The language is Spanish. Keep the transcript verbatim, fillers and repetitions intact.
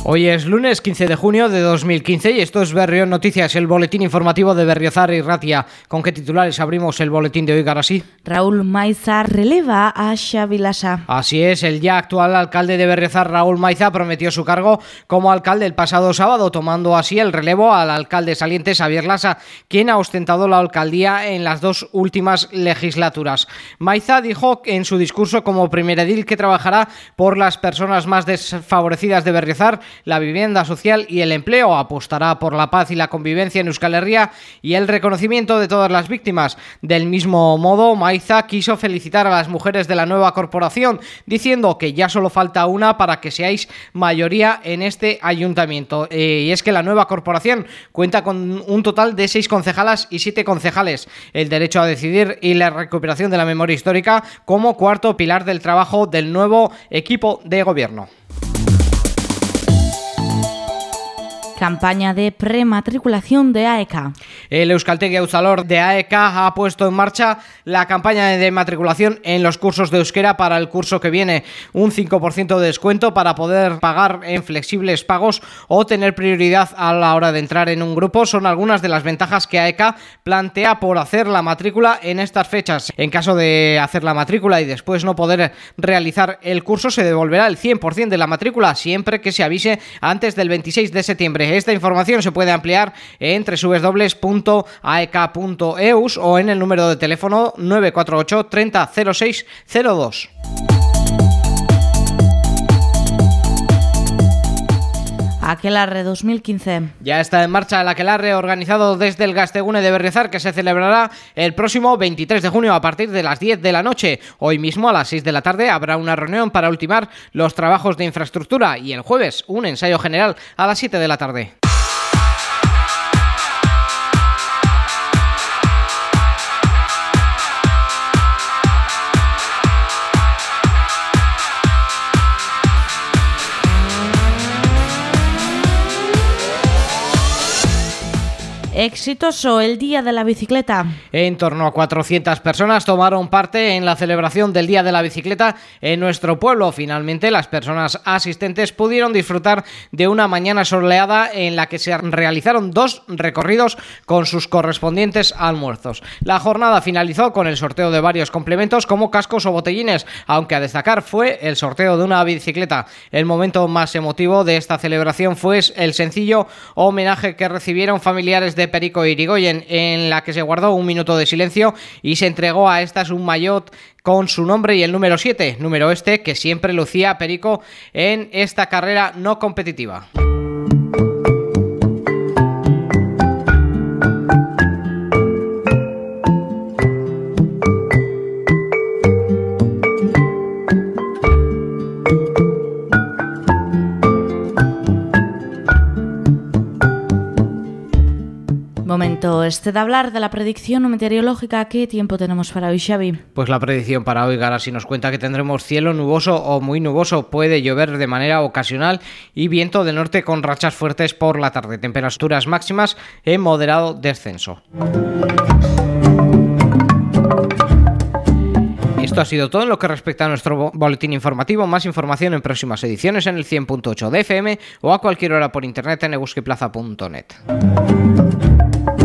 Hoy es lunes quince de junio de dos mil quince y esto es Berrión Noticias, el boletín informativo de Berriozar y Ratia. ¿Con qué titulares abrimos el boletín de hoy, Garasí? Raúl Maiza releva a Xavi Lasa. Así es, el ya actual alcalde de Berriozar, Raúl Maiza, prometió su cargo como alcalde el pasado sábado, tomando así el relevo al alcalde saliente Xavier Lasa, quien ha ostentado la alcaldía en las dos últimas legislaturas. Maiza dijo en su discurso como primer edil que trabajará por las personas más desfavorecidas de Berriozar, la vivienda social y el empleo. Apostará por la paz y la convivencia en Euskal Herria y el reconocimiento de todas las víctimas. Del mismo modo, Maiza quiso felicitar a las mujeres de la nueva corporación, diciendo que ya solo falta una para que seáis mayoría en este ayuntamiento. Eh, y es que la nueva corporación cuenta con un total de seis concejalas y siete concejales. El derecho a decidir y la recuperación de la memoria histórica como cuarto pilar del trabajo del nuevo equipo de gobierno. Campaña de prematriculación de A E K A. El Euskaltegi Auzalor de A E K A ha puesto en marcha la campaña de matriculación en los cursos de euskera para el curso que viene. Un cinco por ciento de descuento para poder pagar en flexibles pagos o tener prioridad a la hora de entrar en un grupo son algunas de las ventajas que A E K A plantea por hacer la matrícula en estas fechas. En caso de hacer la matrícula y después no poder realizar el curso, se devolverá el cien por ciento de la matrícula siempre que se avise antes del veintiséis de septiembre. Esta información se puede ampliar en doble u doble u doble u punto a e k a punto e u s o en el número de teléfono nueve cuatro ocho treinta cero seis cero dos. Aquelarre dos mil quince. Ya está en marcha el Aquelarre, organizado desde el Gaztegune de Berriozar, que se celebrará el próximo veintitrés de junio a partir de las diez de la noche. Hoy mismo a las seis de la tarde habrá una reunión para ultimar los trabajos de infraestructura y el jueves un ensayo general a las siete de la tarde. Exitoso el Día de la Bicicleta. En torno a cuatrocientas personas tomaron parte en la celebración del Día de la Bicicleta en nuestro pueblo. Finalmente, las personas asistentes pudieron disfrutar de una mañana soleada en la que se realizaron dos recorridos con sus correspondientes almuerzos. La jornada finalizó con el sorteo de varios complementos como cascos o botellines, aunque a destacar fue el sorteo de una bicicleta. El momento más emotivo de esta celebración fue el sencillo homenaje que recibieron familiares de Perico Irigoyen, en la que se guardó un minuto de silencio y se entregó a estas un maillot con su nombre y el número siete, número este que siempre lucía Perico en esta carrera no competitiva. Momento este de hablar de la predicción meteorológica. ¿Qué tiempo tenemos para hoy, Xavi? Pues la predicción para hoy, Garasi, nos cuenta que tendremos cielo nuboso o muy nuboso, puede llover de manera ocasional y viento del norte con rachas fuertes por la tarde. Temperaturas máximas en moderado descenso. Esto ha sido todo en lo que respecta a nuestro boletín informativo. Más información en próximas ediciones en el cien punto ocho de F M o a cualquier hora por internet en eguskiplaza punto net.